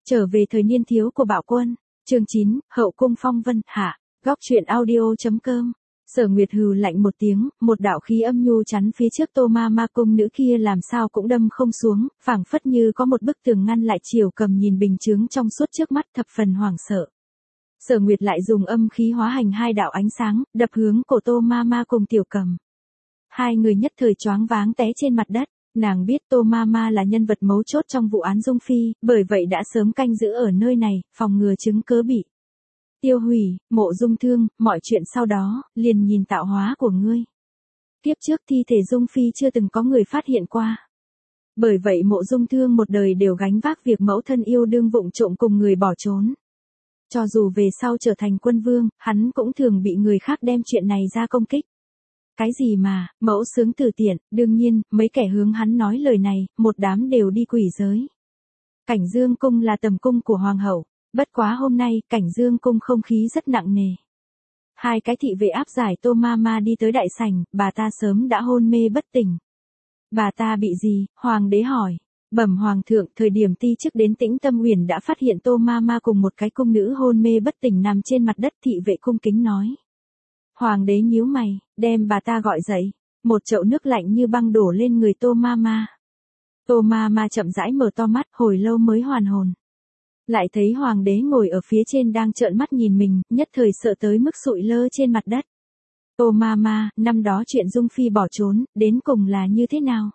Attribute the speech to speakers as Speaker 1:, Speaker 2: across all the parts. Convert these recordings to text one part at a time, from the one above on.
Speaker 1: Trở về thời niên thiếu của Bạo Quân, chương 9, Hậu cung phong vân, hạ, góc truyện audio.com. Sở Nguyệt hừ lạnh một tiếng, một đạo khí âm nhu chắn phía trước Tô Ma Ma cung nữ kia làm sao cũng đâm không xuống, phảng phất như có một bức tường ngăn lại chiều cầm nhìn bình chướng trong suốt trước mắt thập phần hoảng sợ. Sở Nguyệt lại dùng âm khí hóa hành hai đạo ánh sáng, đập hướng cổ Tô Ma Ma cùng Tiểu Cầm. Hai người nhất thời choáng váng té trên mặt đất. Nàng biết Tô Ma Ma là nhân vật mấu chốt trong vụ án Dung Phi, bởi vậy đã sớm canh giữ ở nơi này, phòng ngừa chứng cớ bị tiêu hủy, Mộ Dung Thương, mọi chuyện sau đó, liền nhìn tạo hóa của ngươi. Tiếp trước thi thể Dung Phi chưa từng có người phát hiện qua. Bởi vậy Mộ Dung Thương một đời đều gánh vác việc mẫu thân yêu đương vụng trộm cùng người bỏ trốn. Cho dù về sau trở thành quân vương, hắn cũng thường bị người khác đem chuyện này ra công kích. Cái gì mà, mẫu sướng từ tiện, đương nhiên, mấy kẻ hướng hắn nói lời này, một đám đều đi quỷ giới. Cảnh Dương cung là tầm cung của hoàng hậu, bất quá hôm nay, Cảnh Dương cung không khí rất nặng nề. Hai cái thị vệ áp giải Tô Ma Ma đi tới đại sảnh, bà ta sớm đã hôn mê bất tỉnh. Bà ta bị gì, hoàng đế hỏi. Bẩm hoàng thượng, thời điểm ti chức đến Tĩnh Tâm Uyển đã phát hiện Tô Ma Ma cùng một cái cung nữ hôn mê bất tỉnh nằm trên mặt đất, thị vệ cung kính nói. Hoàng đế nhíu mày, đem bà ta gọi dậy, một chậu nước lạnh như băng đổ lên người Tô Ma Ma. Tô Ma Ma chậm rãi mở to mắt, hồi lâu mới hoàn hồn. Lại thấy hoàng đế ngồi ở phía trên đang trợn mắt nhìn mình, nhất thời sợ tới mức sụi lơ trên mặt đất. Tô Ma Ma, năm đó chuyện Dung Phi bỏ trốn, đến cùng là như thế nào?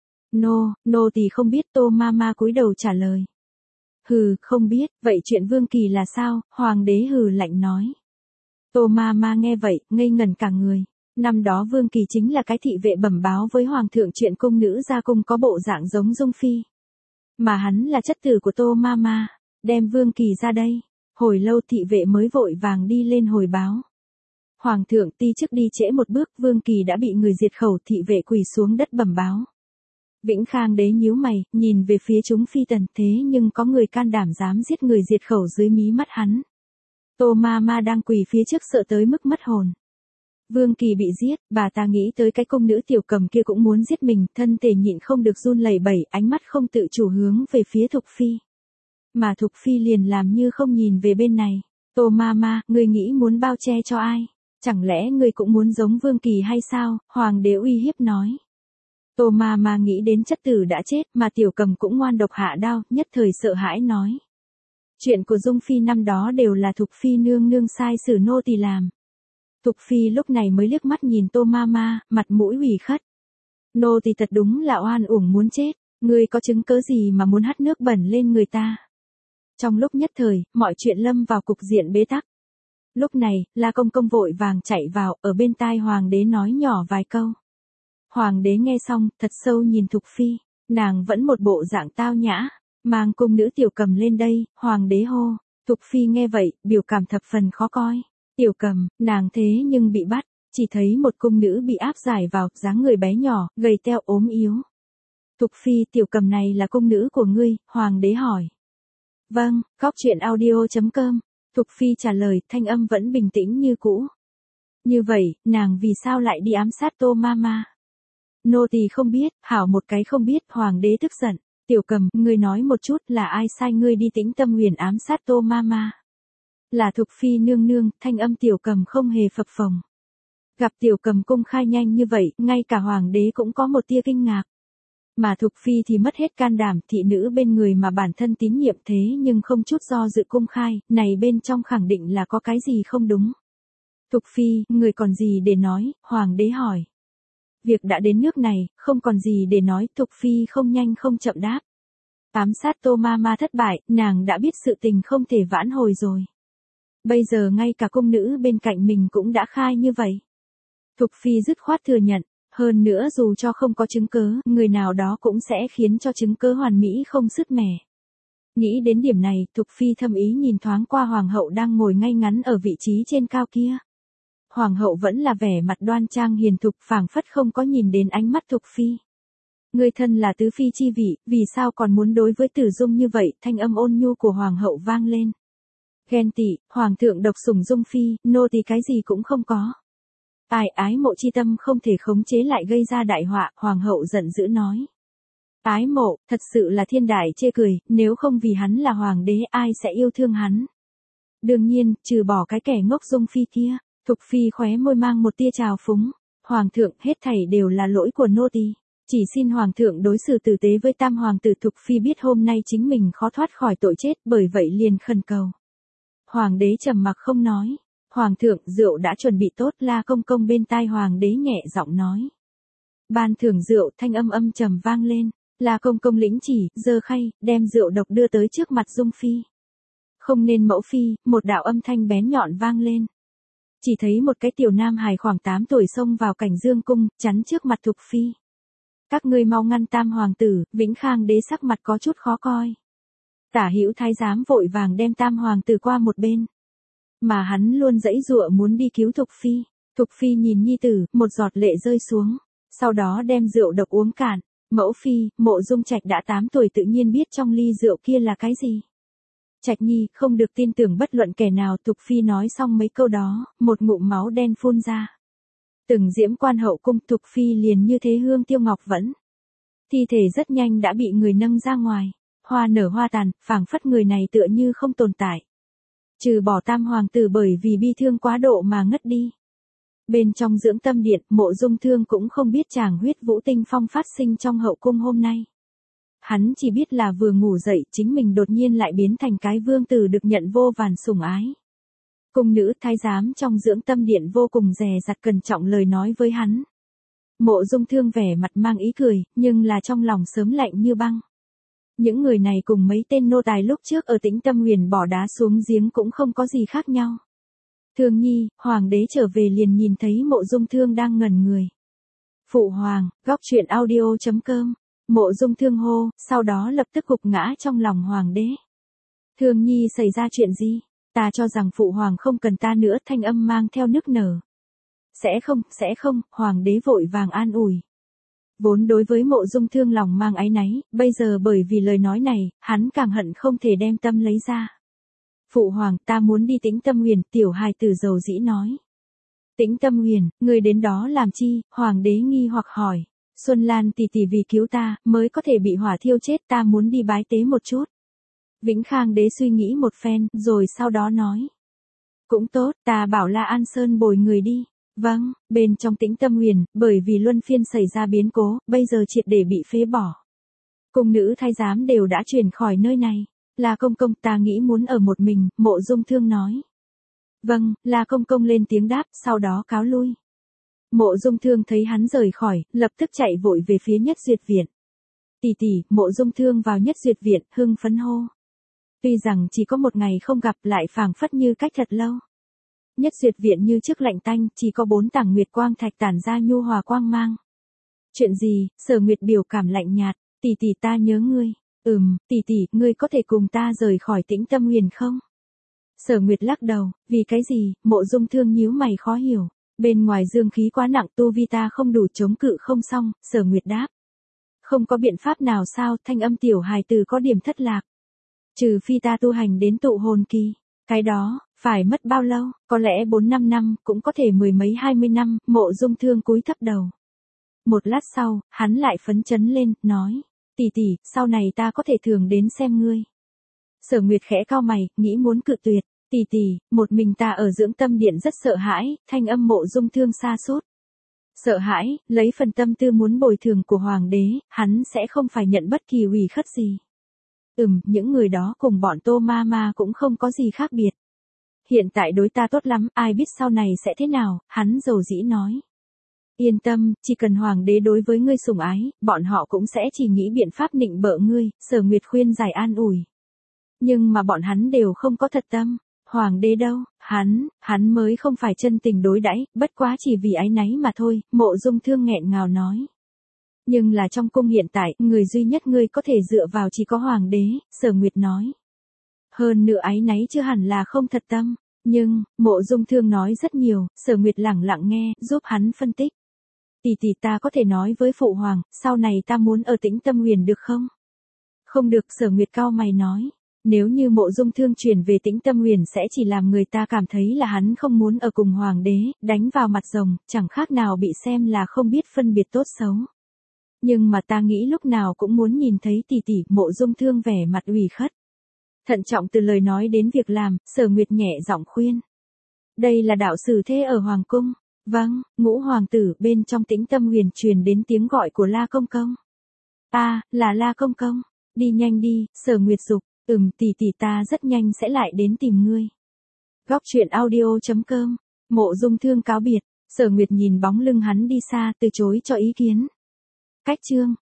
Speaker 1: Nô tỳ không biết. Tô Ma Ma cúi đầu trả lời. Hừ, không biết, vậy chuyện Vương Kỳ là sao? Hoàng đế hừ lạnh nói. Tô Ma Ma nghe vậy, ngây ngẩn cả người. Năm đó Vương Kỳ chính là cái thị vệ bẩm báo với hoàng thượng chuyện cung nữ ra cung có bộ dạng giống Dung Phi. Mà hắn là chất tử của Tô Ma Ma, đem Vương Kỳ ra đây. Hồi lâu thị vệ mới vội vàng đi lên hồi báo. Hoàng thượng, ti chức đi trễ một bước, Vương Kỳ đã bị người diệt khẩu, thị vệ quỳ xuống đất bẩm báo. Vĩnh Khang đế nhíu mày, nhìn về phía chúng phi tần, thế nhưng có người can đảm dám giết người diệt khẩu dưới mí mắt hắn. Tô Ma Ma đang quỳ phía trước sợ tới mức mất hồn. Vương Kỳ bị giết, bà ta nghĩ tới cái cung nữ Tiểu Cầm kia cũng muốn giết mình, thân thể nhịn không được run lẩy bẩy, ánh mắt không tự chủ hướng về phía Thục Phi. Mà Thục Phi liền làm như không nhìn về bên này. Tô Ma Ma, ngươi nghĩ muốn bao che cho ai? Chẳng lẽ ngươi cũng muốn giống Vương Kỳ hay sao? Hoàng đế uy hiếp nói. Tô Ma Ma nghĩ đến chất tử đã chết, mà Tiểu Cầm cũng ngoan độc hạ đao, nhất thời sợ hãi nói. Chuyện của Dung Phi năm đó đều là Thục Phi nương nương sai xử nô tỳ làm. Thục Phi lúc này mới liếc mắt nhìn Tô Ma Ma, mặt mũi ủy khất. Nô tỳ thật đúng là oan uổng muốn chết, ngươi có chứng cớ gì mà muốn hắt nước bẩn lên người ta? Trong lúc nhất thời, mọi chuyện lâm vào cục diện bế tắc. Lúc này, La Công Công vội vàng chạy vào, ở bên tai hoàng đế nói nhỏ vài câu. Hoàng đế nghe xong, thật sâu nhìn Thục Phi, nàng vẫn một bộ dạng tao nhã. Mang cung nữ Tiểu Cầm lên đây, hoàng đế hô. Thục Phi nghe vậy, biểu cảm thập phần khó coi. Tiểu Cầm, nàng thế nhưng bị bắt, chỉ thấy một cung nữ bị áp giải vào, dáng người bé nhỏ, gầy teo ốm yếu. Thục Phi, Tiểu Cầm này là cung nữ của ngươi, hoàng đế hỏi. Vâng, góc truyện audio.com. Thục Phi trả lời, thanh âm vẫn bình tĩnh như cũ. Như vậy, nàng vì sao lại đi ám sát Tô Ma Ma? Nô tỳ không biết, hảo một cái không biết, hoàng đế tức giận. Tiểu Cầm, ngươi nói một chút là ai sai ngươi đi Tĩnh Tâm Uyển ám sát Tô Ma Ma? Là Thục Phi nương nương, thanh âm Tiểu Cầm không hề phập phồng. Gặp Tiểu Cầm công khai nhanh như vậy, ngay cả hoàng đế cũng có một tia kinh ngạc. Mà Thục Phi thì mất hết can đảm, thị nữ bên người mà bản thân tín nhiệm thế nhưng không chút do dự công khai, này bên trong khẳng định là có cái gì không đúng. Thục Phi, người còn gì để nói, hoàng đế hỏi. Việc đã đến nước này, không còn gì để nói, Thục Phi không nhanh không chậm đáp. Ám sát Tô Ma Ma thất bại, nàng đã biết sự tình không thể vãn hồi rồi. Bây giờ ngay cả cung nữ bên cạnh mình cũng đã khai như vậy. Thục Phi dứt khoát thừa nhận, hơn nữa dù cho không có chứng cớ, người nào đó cũng sẽ khiến cho chứng cớ hoàn mỹ không sứt mẻ. Nghĩ đến điểm này, Thục Phi thâm ý nhìn thoáng qua hoàng hậu đang ngồi ngay ngắn ở vị trí trên cao kia. Hoàng hậu vẫn là vẻ mặt đoan trang hiền thục, phảng phất không có nhìn đến ánh mắt Thục Phi. Ngươi thân là tứ phi chi vị, vì sao còn muốn đối với Tử Dung như vậy? Thanh âm ôn nhu của hoàng hậu vang lên. Ghen tị, hoàng thượng độc sủng Dung Phi, nô tỳ cái gì cũng không có. Ái mộ chi tâm không thể khống chế lại gây ra đại họa, hoàng hậu giận dữ nói. Ái mộ, thật sự là thiên đại chê cười, nếu không vì hắn là hoàng đế ai sẽ yêu thương hắn. Đương nhiên, trừ bỏ cái kẻ ngốc Dung Phi kia, Thục Phi khóe môi mang một tia trào phúng. Hoàng thượng, hết thảy đều là lỗi của nô tỳ. Chỉ xin hoàng thượng đối xử tử tế với tam hoàng tử. Thục Phi biết hôm nay chính mình khó thoát khỏi tội chết, bởi vậy liền khẩn cầu. Hoàng đế trầm mặc không nói. Hoàng thượng, rượu đã chuẩn bị tốt. La Công Công bên tai hoàng đế nhẹ giọng nói. Ban thưởng rượu, thanh âm âm trầm vang lên. La Công Công lĩnh chỉ, giơ khay, đem rượu độc đưa tới trước mặt Dung Phi. Không nên mẫu phi, một đạo âm thanh bén nhọn vang lên. Chỉ thấy một cái tiểu nam hài khoảng 8 tuổi xông vào cảnh dương cung, chắn trước mặt Thục Phi. Các ngươi mau ngăn tam hoàng tử. Vĩnh Khang đế sắc mặt có chút khó coi. Tả Hữu thái giám vội vàng đem tam hoàng tử qua một bên. Mà hắn luôn giãy giụa muốn đi cứu Thục Phi. Thục Phi nhìn nhi tử, một giọt lệ rơi xuống. Sau đó đem rượu độc uống cạn. Mẫu phi, Mộ Dung Trạch đã 8 tuổi tự nhiên biết trong ly rượu kia là cái gì. Trạch nhi, không được tin tưởng bất luận kẻ nào. Thục Phi nói xong mấy câu đó, một ngụm máu đen phun ra. Từng diễm quan hậu cung. Thục Phi liền như thế hương tiêu ngọc vẫn. Thi thể rất nhanh đã bị người nâng ra ngoài. Hoa nở hoa tàn, phảng phất người này tựa như không tồn tại. Trừ bỏ tam hoàng tử bởi vì bi thương quá độ mà ngất đi. Bên trong dưỡng tâm điện, Mộ Dung Thương cũng không biết chàng huyết vũ tinh phong phát sinh trong hậu cung hôm nay. Hắn chỉ biết là vừa ngủ dậy chính mình đột nhiên lại biến thành cái vương tử được nhận vô vàn sủng ái. Cung nữ thái giám trong dưỡng tâm điện vô cùng dè dặt cẩn trọng lời nói với hắn. Mộ Dung Thương vẻ mặt mang ý cười, nhưng là trong lòng sớm lạnh như băng. Những người này cùng mấy tên nô tài lúc trước ở Tĩnh Tâm Huyền bỏ đá xuống giếng cũng không có gì khác nhau. Thương nhi, hoàng đế trở về liền nhìn thấy Mộ Dung Thương đang ngẩn người. Phụ hoàng, góc truyện audio.com. Mộ Dung Thương hô, sau đó lập tức gục ngã trong lòng hoàng đế. Thương nhi xảy ra chuyện gì? Ta cho rằng phụ hoàng không cần ta nữa. Thanh âm mang theo nức nở. Sẽ không, hoàng đế vội vàng an ủi. Vốn đối với Mộ Dung Thương lòng mang áy náy, bây giờ bởi vì lời nói này, hắn càng hận không thể đem tâm lấy ra. Phụ hoàng, ta muốn đi Tĩnh Tâm Huyền. Tiểu hài tử dầu dĩ nói. Tĩnh Tâm Huyền, người đến đó làm chi? Hoàng đế nghi hoặc hỏi. Xuân Lan tỷ tỷ vì cứu ta, mới có thể bị hỏa thiêu chết. Ta muốn đi bái tế một chút. Vĩnh Khang đế suy nghĩ một phen, rồi sau đó nói. Cũng tốt, ta bảo là An Sơn bồi người đi. Vâng, bên trong Tĩnh Tâm Huyền, bởi vì luân phiên xảy ra biến cố, bây giờ triệt để bị phế bỏ. Cung nữ thái giám đều đã chuyển khỏi nơi này. La Công Công, ta nghĩ muốn ở một mình. Mộ Dung Thương nói. Vâng, La Công Công lên tiếng đáp, sau đó cáo lui. Mộ Dung Thương thấy hắn rời khỏi, lập tức chạy vội về phía Nhất Duyệt Viện. Tỷ tỷ, Mộ Dung Thương vào Nhất Duyệt Viện, hưng phấn hô. Tuy rằng chỉ có một ngày không gặp lại phảng phất như cách thật lâu. Nhất Duyệt Viện như trước lạnh tanh, chỉ có 4 tảng nguyệt quang thạch tản ra nhu hòa quang mang. Chuyện gì? Sở Nguyệt biểu cảm lạnh nhạt. Tỷ tỷ, ta nhớ ngươi. Tỷ tỷ, ngươi có thể cùng ta rời khỏi Tĩnh Tâm Huyền không? Sở Nguyệt lắc đầu. Vì cái gì? Mộ Dung Thương nhíu mày khó hiểu. Bên ngoài dương khí quá nặng, tu vi ta không đủ chống cự không xong. Sở Nguyệt đáp. Không có biện pháp nào sao? Thanh âm tiểu hài tử có điểm thất lạc. Trừ phi ta tu hành đến tụ hồn kỳ. Cái đó, phải mất bao lâu? Có lẽ 4-5 năm, cũng có thể 10 mấy 20 năm. Mộ Dung Thương cúi thấp đầu. Một lát sau, hắn lại phấn chấn lên, nói. Tỷ tỷ, sau này ta có thể thường đến xem ngươi. Sở Nguyệt khẽ cau mày, nghĩ muốn cự tuyệt. Tỷ tỷ, một mình ta ở dưỡng tâm điện rất sợ hãi. Thanh âm Mộ Dung Thương sa sút. Sợ hãi, lấy phần tâm tư muốn bồi thường của hoàng đế, hắn sẽ không phải nhận bất kỳ ủy khất gì. Những người đó cùng bọn Tô Ma cũng không có gì khác biệt. Hiện tại đối ta tốt lắm, ai biết sau này sẽ thế nào, hắn dầu dĩ nói. Yên tâm, chỉ cần hoàng đế đối với ngươi sủng ái, bọn họ cũng sẽ chỉ nghĩ biện pháp nịnh bợ ngươi. Sở Nguyệt khuyên giải an ủi. Nhưng mà bọn hắn đều không có thật tâm. Hoàng đế đâu, hắn mới không phải chân tình đối đãi, bất quá chỉ vì áy náy mà thôi. Mộ Dung Thương nghẹn ngào nói. Nhưng là trong cung hiện tại, người duy nhất ngươi có thể dựa vào chỉ có hoàng đế. Sở Nguyệt nói. Hơn nữa áy náy chưa hẳn là không thật tâm. Nhưng, Mộ Dung Thương nói rất nhiều. Sở Nguyệt lẳng lặng nghe, giúp hắn phân tích. Tỷ tỷ, ta có thể nói với phụ hoàng, sau này ta muốn ở Tĩnh Tâm Huyền được không? Không được. Sở Nguyệt cau mày nói. Nếu như Mộ Dung Thương chuyển về Tĩnh Tâm Huyền sẽ chỉ làm người ta cảm thấy là hắn không muốn ở cùng hoàng đế, đánh vào mặt rồng, chẳng khác nào bị xem là không biết phân biệt tốt xấu. Nhưng mà ta nghĩ lúc nào cũng muốn nhìn thấy tỷ tỷ. Mộ Dung Thương vẻ mặt ủy khuất. Thận trọng từ lời nói đến việc làm, Sở Nguyệt nhẹ giọng khuyên. Đây là đạo sử thế ở Hoàng Cung. Vâng, Ngũ Hoàng tử. Bên trong Tĩnh Tâm Huyền truyền đến tiếng gọi của La Công Công. Là La Công Công. Đi nhanh đi, Sở Nguyệt dục. Tỷ tỷ ta rất nhanh sẽ lại đến tìm ngươi. Góc truyện audio.com. Mộ Dung Thương cáo biệt. Sở Nguyệt nhìn bóng lưng hắn đi xa, từ chối cho ý kiến. Cách chương.